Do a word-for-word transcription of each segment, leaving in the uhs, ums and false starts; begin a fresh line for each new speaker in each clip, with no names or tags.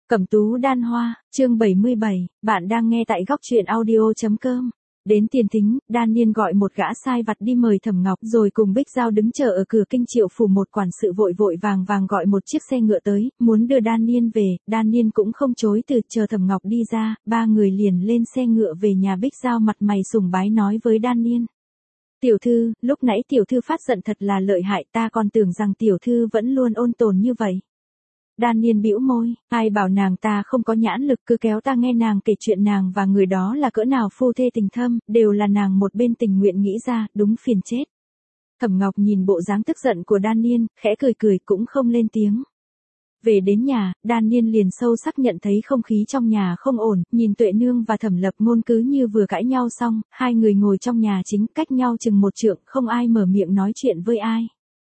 Cẩm tú đan hoa, chương bảy mươi bảy, bạn đang nghe tại góc truyện audio chấm com. Đến tiền thính, Đan Niên gọi một gã sai vặt đi mời Thẩm Ngọc rồi cùng Bích Giao đứng chờ ở cửa kinh Triệu phủ. Một quản sự vội vội vàng vàng gọi một chiếc xe ngựa tới, muốn đưa Đan Niên về. Đan Niên cũng không chối từ, chờ Thẩm Ngọc đi ra, ba người liền lên xe ngựa về nhà. Bích Giao mặt mày sùng bái nói với Đan Niên: Tiểu thư, lúc nãy tiểu thư phát giận thật là lợi hại, ta còn tưởng rằng tiểu thư vẫn luôn ôn tồn như vậy. Đan Niên bĩu môi, ai bảo nàng ta không có nhãn lực, cứ kéo ta nghe nàng kể chuyện nàng và người đó là cỡ nào phu thê tình thâm, đều là nàng một bên tình nguyện nghĩ ra, đúng phiền chết. Thẩm Ngọc nhìn bộ dáng tức giận của Đan Niên, khẽ cười cười cũng không lên tiếng. Về đến nhà, Đan Niên liền sâu sắc nhận thấy không khí trong nhà không ổn, nhìn Tuệ Nương và Thẩm Lập Ngôn cứ như vừa cãi nhau xong, hai người ngồi trong nhà chính cách nhau chừng một trượng, không ai mở miệng nói chuyện với ai.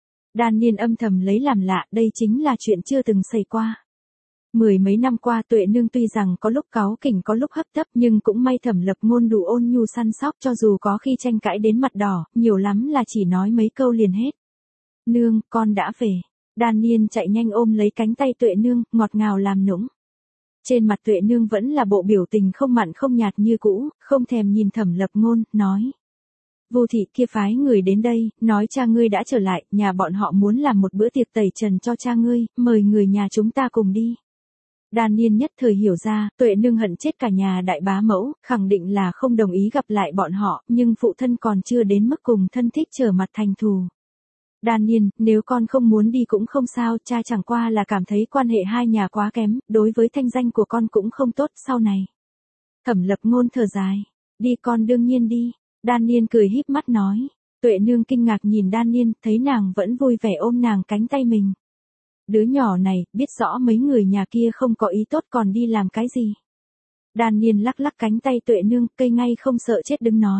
Đan Niên âm thầm lấy làm lạ, đây chính là chuyện chưa từng xảy qua. Mười mấy năm qua Tuệ Nương tuy rằng có lúc cáu kỉnh có lúc hấp tấp, nhưng cũng may Thẩm Lập Ngôn đủ ôn nhu săn sóc, cho dù có khi tranh cãi đến mặt đỏ, nhiều lắm là chỉ nói mấy câu liền hết. Nương, con đã về. Đan Niên chạy nhanh ôm lấy cánh tay Tuệ Nương, ngọt ngào làm nũng. Trên mặt Tuệ Nương vẫn là bộ biểu tình không mặn không nhạt như cũ, không thèm nhìn Thẩm Lập Ngôn, nói: Vu thị kia phái người đến đây, nói cha ngươi đã trở lại, nhà bọn họ muốn làm một bữa tiệc tẩy trần cho cha ngươi, mời người nhà chúng ta cùng đi. Đan Niên nhất thời hiểu ra, Tuệ Nương hận chết cả nhà đại bá mẫu, khẳng định là không đồng ý gặp lại bọn họ, nhưng phụ thân còn chưa đến mức cùng thân thích trở mặt thành thù. Đan Niên, nếu con không muốn đi cũng không sao, cha chẳng qua là cảm thấy quan hệ hai nhà quá kém, đối với thanh danh của con cũng không tốt sau này. Thẩm Lập Ngôn thở dài, đi con đương nhiên đi. Đan Niên cười híp mắt nói. Tuệ Nương kinh ngạc nhìn Đan Niên, thấy nàng vẫn vui vẻ ôm nàng cánh tay mình. Đứa nhỏ này, biết rõ mấy người nhà kia không có ý tốt còn đi làm cái gì. Đan Niên lắc lắc cánh tay Tuệ Nương, cây ngay không sợ chết đứng nói.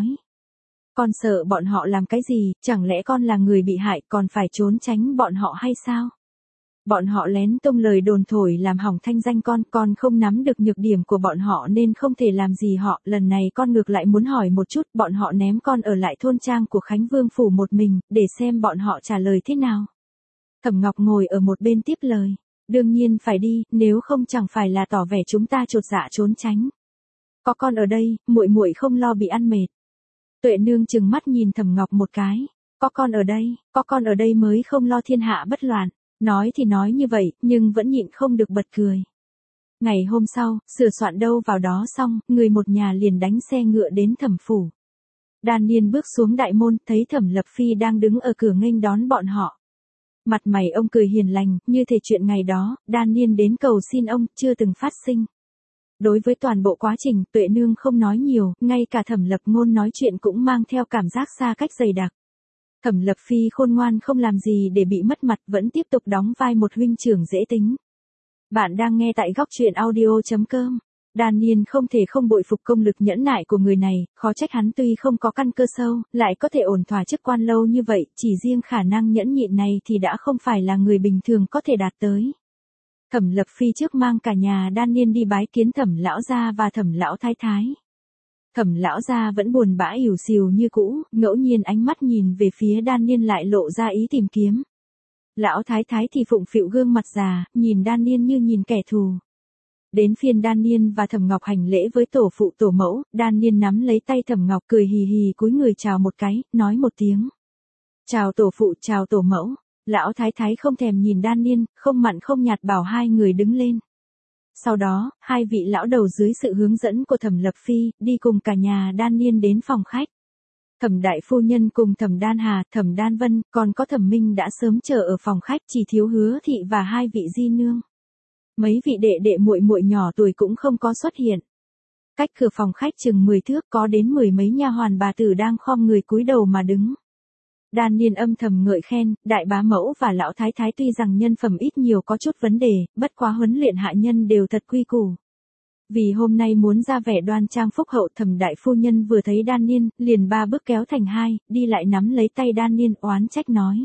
Con sợ bọn họ làm cái gì, chẳng lẽ con là người bị hại còn phải trốn tránh bọn họ hay sao? Bọn họ lén tung lời đồn thổi làm hỏng thanh danh con, con không nắm được nhược điểm của bọn họ nên không thể làm gì họ, lần này con ngược lại muốn hỏi một chút, bọn họ ném con ở lại thôn trang của Khánh Vương phủ một mình, để xem bọn họ trả lời thế nào. Thẩm Ngọc ngồi ở một bên tiếp lời, đương nhiên phải đi, nếu không chẳng phải là tỏ vẻ chúng ta chột dạ trốn tránh. Có con ở đây, muội muội không lo bị ăn mệt. Tuệ Nương trừng mắt nhìn Thẩm Ngọc một cái, có con ở đây, có con ở đây mới không lo thiên hạ bất loạn. Nói thì nói như vậy, nhưng vẫn nhịn không được bật cười. Ngày hôm sau, sửa soạn đâu vào đó xong, người một nhà liền đánh xe ngựa đến Thẩm phủ. Đan Niên bước xuống đại môn, thấy Thẩm Lập Phi đang đứng ở cửa nghênh đón bọn họ. Mặt mày ông cười hiền lành, như thể chuyện ngày đó, Đan Niên đến cầu xin ông, chưa từng phát sinh. Đối với toàn bộ quá trình, Tuệ Nương không nói nhiều, ngay cả Thẩm Lập Ngôn nói chuyện cũng mang theo cảm giác xa cách dày đặc. Thẩm Lập Phi khôn ngoan không làm gì để bị mất mặt, vẫn tiếp tục đóng vai một huynh trưởng dễ tính. Bạn đang nghe tại góc truyện audio chấm com. Đan Niên không thể không bội phục công lực nhẫn nại của người này, khó trách hắn tuy không có căn cơ sâu, lại có thể ổn thỏa chức quan lâu như vậy, chỉ riêng khả năng nhẫn nhịn này thì đã không phải là người bình thường có thể đạt tới. Thẩm Lập Phi trước mang cả nhà Đan Niên đi bái kiến Thẩm lão gia và Thẩm lão thái thái. Thẩm lão gia vẫn buồn bã ỉu xìu như cũ, ngẫu nhiên ánh mắt nhìn về phía Đan Niên lại lộ ra ý tìm kiếm. Lão thái thái thì phụng phịu gương mặt già, nhìn Đan Niên như nhìn kẻ thù. Đến phiên Đan Niên và Thẩm Ngọc hành lễ với tổ phụ tổ mẫu, Đan Niên nắm lấy tay Thẩm Ngọc cười hì hì cúi người chào một cái, nói một tiếng. Chào tổ phụ, chào tổ mẫu. Lão thái thái không thèm nhìn Đan Niên, không mặn không nhạt bảo hai người đứng lên. Sau đó, hai vị lão đầu dưới sự hướng dẫn của Thẩm Lập Phi, đi cùng cả nhà Đan Niên đến phòng khách. Thẩm đại phu nhân cùng Thẩm Đan Hà, Thẩm Đan Vân, còn có Thẩm Minh đã sớm chờ ở phòng khách, chỉ thiếu Hứa thị và hai vị di nương. Mấy vị đệ đệ muội muội nhỏ tuổi cũng không có xuất hiện. Cách cửa phòng khách chừng mười thước có đến mười mấy nha hoàn bà tử đang khom người cúi đầu mà đứng. Đan Niên âm thầm ngợi khen, đại bá mẫu và lão thái thái tuy rằng nhân phẩm ít nhiều có chút vấn đề, bất quá huấn luyện hạ nhân đều thật quy củ. Vì hôm nay muốn ra vẻ đoan trang phúc hậu, Thẩm đại phu nhân vừa thấy Đan Niên, liền ba bước kéo thành hai, đi lại nắm lấy tay Đan Niên oán trách nói.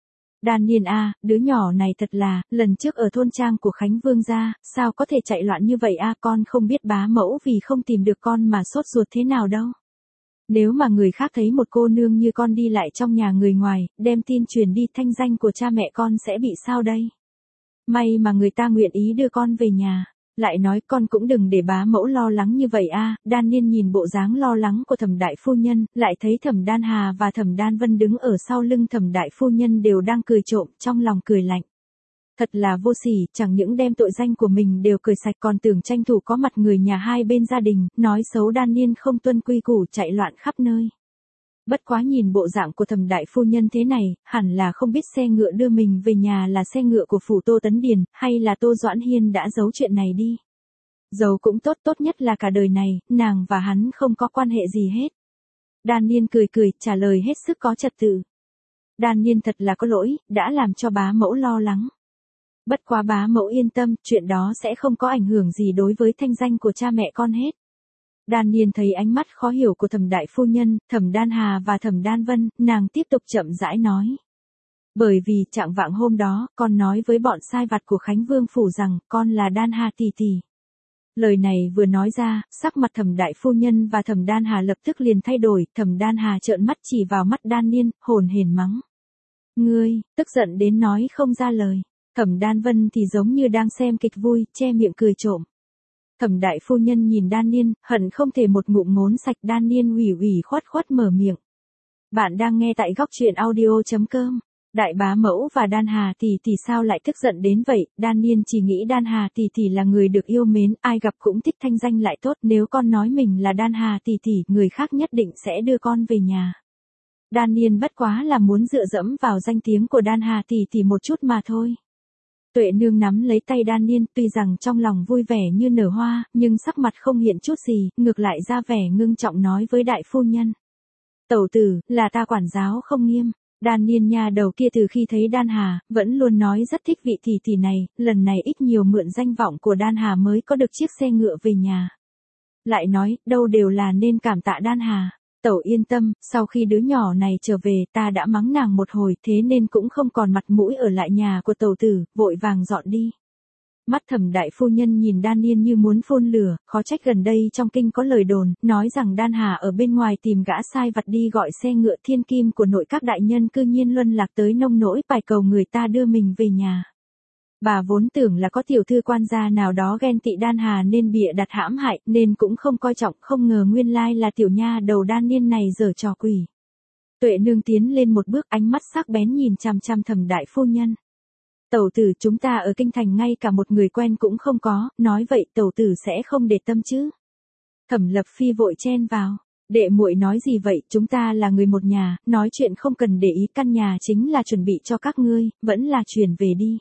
Đan Niên a, đứa nhỏ này thật là, lần trước ở thôn trang của Khánh Vương gia, sao có thể chạy loạn như vậy a, con không biết bá mẫu vì không tìm được con mà sốt ruột thế nào đâu. Nếu mà người khác thấy một cô nương như con đi lại trong nhà người ngoài, đem tin truyền đi, thanh danh của cha mẹ con sẽ bị sao đây? May mà người ta nguyện ý đưa con về nhà. Lại nói con cũng đừng để bá mẫu lo lắng như vậy a. Đan Niên nhìn bộ dáng lo lắng của Thẩm đại phu nhân, lại thấy Thẩm Đan Hà và Thẩm Đan Vân đứng ở sau lưng Thẩm đại phu nhân đều đang cười trộm, trong lòng cười lạnh. Thật là vô sỉ, chẳng những đem tội danh của mình đều cười sạch còn tưởng tranh thủ có mặt người nhà hai bên gia đình, nói xấu Đan Niên không tuân quy củ chạy loạn khắp nơi. Bất quá nhìn bộ dạng của Thẩm đại phu nhân thế này, hẳn là không biết xe ngựa đưa mình về nhà là xe ngựa của phủ Tô Tấn Điền, hay là Tô Doãn Hiên đã giấu chuyện này đi. Giấu cũng tốt, tốt nhất là cả đời này, nàng và hắn không có quan hệ gì hết. Đan Niên cười cười, trả lời hết sức có trật tự. Đan Niên thật là có lỗi, đã làm cho bá mẫu lo lắng. Bất quá bá mẫu yên tâm, chuyện đó sẽ không có ảnh hưởng gì đối với thanh danh của cha mẹ con hết. Đan Niên thấy ánh mắt khó hiểu của Thẩm đại phu nhân, Thẩm Đan Hà và Thẩm Đan Vân, nàng tiếp tục chậm rãi nói. Bởi vì trạng vạng hôm đó, con nói với bọn sai vặt của Khánh Vương phủ rằng, con là Đan Hà tỷ tỷ. Lời này vừa nói ra, sắc mặt Thẩm đại phu nhân và Thẩm Đan Hà lập tức liền thay đổi, Thẩm Đan Hà trợn mắt chỉ vào mắt Đan Niên, hồn hển mắng. Ngươi, tức giận đến nói không ra lời. Thẩm Đan Vân thì giống như đang xem kịch vui, che miệng cười trộm. Thẩm đại phu nhân nhìn Đan Niên, hận không thể một ngụm ngốn sạch. Đan Niên ủy ủy khuất khuất mở miệng. Bạn đang nghe tại góc truyện audio chấm com. Đại bá mẫu và Đan Hà tỷ tỷ sao lại tức giận đến vậy? Đan Niên chỉ nghĩ Đan Hà tỷ tỷ là người được yêu mến, ai gặp cũng thích, thanh danh lại tốt, nếu con nói mình là Đan Hà tỷ tỷ, người khác nhất định sẽ đưa con về nhà. Đan Niên bất quá là muốn dựa dẫm vào danh tiếng của Đan Hà tỷ tỷ một chút mà thôi. Tuệ nương nắm lấy tay Đan Niên, tuy rằng trong lòng vui vẻ như nở hoa, nhưng sắc mặt không hiện chút gì, ngược lại ra vẻ ngưng trọng nói với đại phu nhân. Tẩu tử, là ta quản giáo không nghiêm. Đan Niên nha đầu kia từ khi thấy Đan Hà, vẫn luôn nói rất thích vị tỷ tỷ này, lần này ít nhiều mượn danh vọng của Đan Hà mới có được chiếc xe ngựa về nhà. Lại nói, đâu đều là nên cảm tạ Đan Hà. Tẩu yên tâm, sau khi đứa nhỏ này trở về ta đã mắng nàng một hồi, thế nên cũng không còn mặt mũi ở lại nhà của tẩu tử, vội vàng dọn đi. Mắt Thẩm đại phu nhân nhìn Đan Niên như muốn phun lửa, khó trách gần đây trong kinh có lời đồn, nói rằng Đan Hà ở bên ngoài tìm gã sai vặt đi gọi xe ngựa thiên kim của nội các đại nhân cư nhiên luân lạc tới nông nỗi bài cầu người ta đưa mình về nhà. Bà vốn tưởng là có tiểu thư quan gia nào đó ghen tị Đan Hà nên bịa đặt hãm hại, nên cũng không coi trọng, không ngờ nguyên lai là tiểu nha đầu Đan Niên này giở trò quỷ. Tuệ nương tiến lên một bước, ánh mắt sắc bén nhìn chằm chằm Thẩm đại phu nhân. Tẩu tử, chúng ta ở kinh thành ngay cả một người quen cũng không có, nói vậy tẩu tử sẽ không để tâm chứ. Thẩm Lập Phi vội chen vào. Đệ muội nói gì vậy, chúng ta là người một nhà, nói chuyện không cần để ý, căn nhà chính là chuẩn bị cho các ngươi, vẫn là chuyển về đi.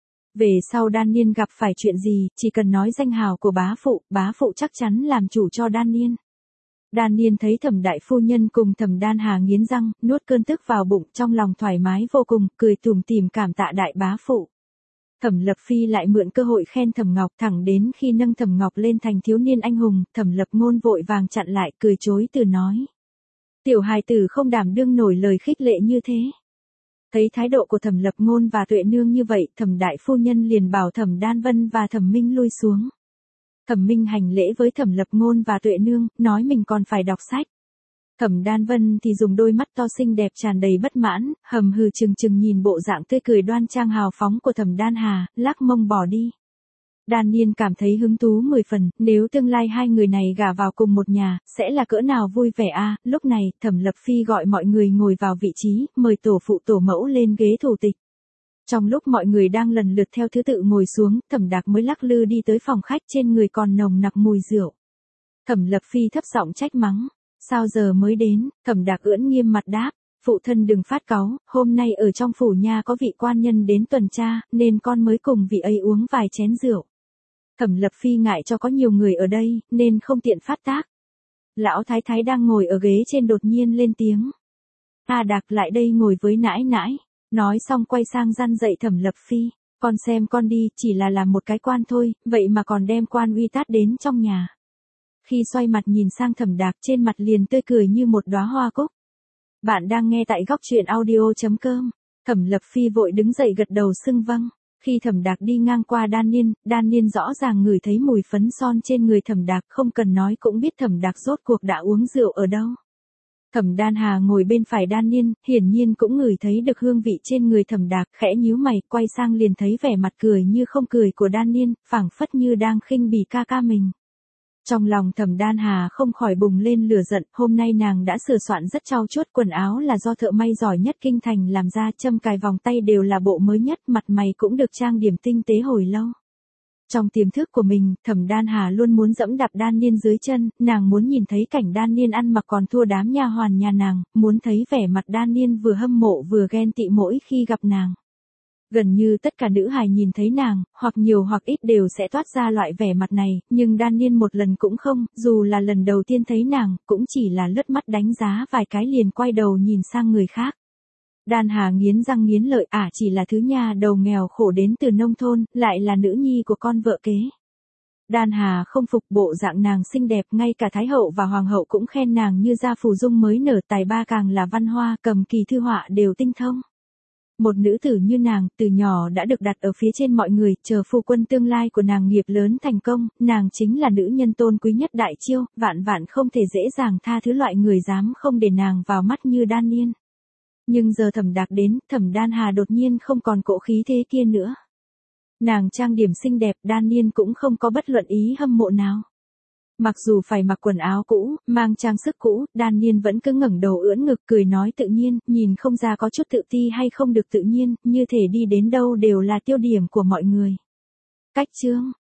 Về sau Đan Niên gặp phải chuyện gì, chỉ cần nói danh hào của bá phụ, bá phụ chắc chắn làm chủ cho Đan Niên. Đan Niên thấy Thẩm đại phu nhân cùng Thẩm Đan Hà nghiến răng, nuốt cơn tức vào bụng, trong lòng thoải mái vô cùng, cười tủm tỉm cảm tạ đại bá phụ. Thẩm Lập Phi lại mượn cơ hội khen Thẩm Ngọc, thẳng đến khi nâng Thẩm Ngọc lên thành thiếu niên anh hùng, Thẩm Lập Ngôn vội vàng chặn lại, cười chối từ nói. Tiểu hài tử không đảm đương nổi lời khích lệ như thế. Thấy thái độ của Thẩm Lập Ngôn và Tuệ nương như vậy, Thẩm đại phu nhân liền bảo Thẩm Đan Vân và Thẩm Minh lui xuống. Thẩm Minh hành lễ với Thẩm Lập Ngôn và Tuệ nương, nói mình còn phải đọc sách. Thẩm Đan Vân thì dùng đôi mắt to xinh đẹp tràn đầy bất mãn, hầm hừ chừng chừng nhìn bộ dạng tươi cười đoan trang hào phóng của Thẩm Đan Hà, lắc mông bỏ đi. Đan Niên cảm thấy hứng thú mười phần, nếu tương lai hai người này gả vào cùng một nhà, sẽ là cỡ nào vui vẻ a. Lúc này, Thẩm Lập Phi gọi mọi người ngồi vào vị trí, mời tổ phụ tổ mẫu lên ghế thủ tịch. Trong lúc mọi người đang lần lượt theo thứ tự ngồi xuống, Thẩm Đạc mới lắc lư đi tới phòng khách, trên người còn nồng nặc mùi rượu. Thẩm Lập Phi thấp giọng trách mắng. Sao giờ mới đến? Thẩm Đạc ưỡn nghiêm mặt đáp. Phụ thân đừng phát cáu, hôm nay ở trong phủ nha có vị quan nhân đến tuần tra, nên con mới cùng vị ấy uống vài chén rượu. Thẩm Lập Phi ngại cho có nhiều người ở đây, nên không tiện phát tác. Lão thái thái đang ngồi ở ghế trên đột nhiên lên tiếng. A Đạc lại đây ngồi với nãi nãi. Nói xong quay sang răn dạy Thẩm Lập Phi. Con xem con đi, chỉ là làm một cái quan thôi, vậy mà còn đem quan uy tát đến trong nhà. Khi xoay mặt nhìn sang Thẩm Đạc, trên mặt liền tươi cười như một đóa hoa cúc. Bạn đang nghe tại góc truyện audio chấm com. Thẩm Lập Phi vội đứng dậy gật đầu xưng vâng. Khi Thẩm Đạc đi ngang qua Đan Niên, Đan Niên rõ ràng ngửi thấy mùi phấn son trên người Thẩm Đạc, không cần nói cũng biết Thẩm Đạc rốt cuộc đã uống rượu ở đâu. Thẩm Đan Hà ngồi bên phải Đan Niên, hiển nhiên cũng ngửi thấy được hương vị trên người Thẩm Đạc, khẽ nhíu mày, quay sang liền thấy vẻ mặt cười như không cười của Đan Niên, phảng phất như đang khinh bỉ ca ca mình. Trong lòng Thẩm Đan Hà không khỏi bùng lên lửa giận, hôm nay nàng đã sửa soạn rất trau chuốt, quần áo là do thợ may giỏi nhất kinh thành làm ra, châm cài vòng tay đều là bộ mới nhất, mặt mày cũng được trang điểm tinh tế hồi lâu. Trong tiềm thức của mình, Thẩm Đan Hà luôn muốn dẫm đạp Đan Niên dưới chân, nàng muốn nhìn thấy cảnh Đan Niên ăn mặc còn thua đám nha hoàn nhà nàng, muốn thấy vẻ mặt Đan Niên vừa hâm mộ vừa ghen tị mỗi khi gặp nàng. Gần như tất cả nữ hài nhìn thấy nàng, hoặc nhiều hoặc ít đều sẽ toát ra loại vẻ mặt này, nhưng Đan Niên một lần cũng không, dù là lần đầu tiên thấy nàng, cũng chỉ là lướt mắt đánh giá vài cái liền quay đầu nhìn sang người khác. Đan Hà nghiến răng nghiến lợi, ả à, chỉ là thứ nha đầu nghèo khổ đến từ nông thôn, lại là nữ nhi của con vợ kế. Đan Hà không phục, bộ dạng nàng xinh đẹp, ngay cả Thái hậu và Hoàng hậu cũng khen nàng như gia phù dung mới nở, tài ba càng là văn hoa, cầm kỳ thư họa đều tinh thông. Một nữ tử như nàng, từ nhỏ đã được đặt ở phía trên mọi người, chờ phu quân tương lai của nàng nghiệp lớn thành công, nàng chính là nữ nhân tôn quý nhất Đại Chiêu, vạn vạn không thể dễ dàng tha thứ loại người dám không để nàng vào mắt như Đan Niên. Nhưng giờ Thẩm Đạc đến, Thẩm Đan Hà đột nhiên không còn cỗ khí thế kia nữa. Nàng trang điểm xinh đẹp, Đan Niên cũng không có bất luận ý hâm mộ nào. Mặc dù phải mặc quần áo cũ, mang trang sức cũ, Đan Niên vẫn cứ ngẩng đầu ưỡn ngực cười nói tự nhiên, nhìn không ra có chút tự ti hay không được tự nhiên, như thể đi đến đâu đều là tiêu điểm của mọi người. Cách chương